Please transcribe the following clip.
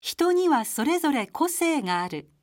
人にはそれぞれ個性がある。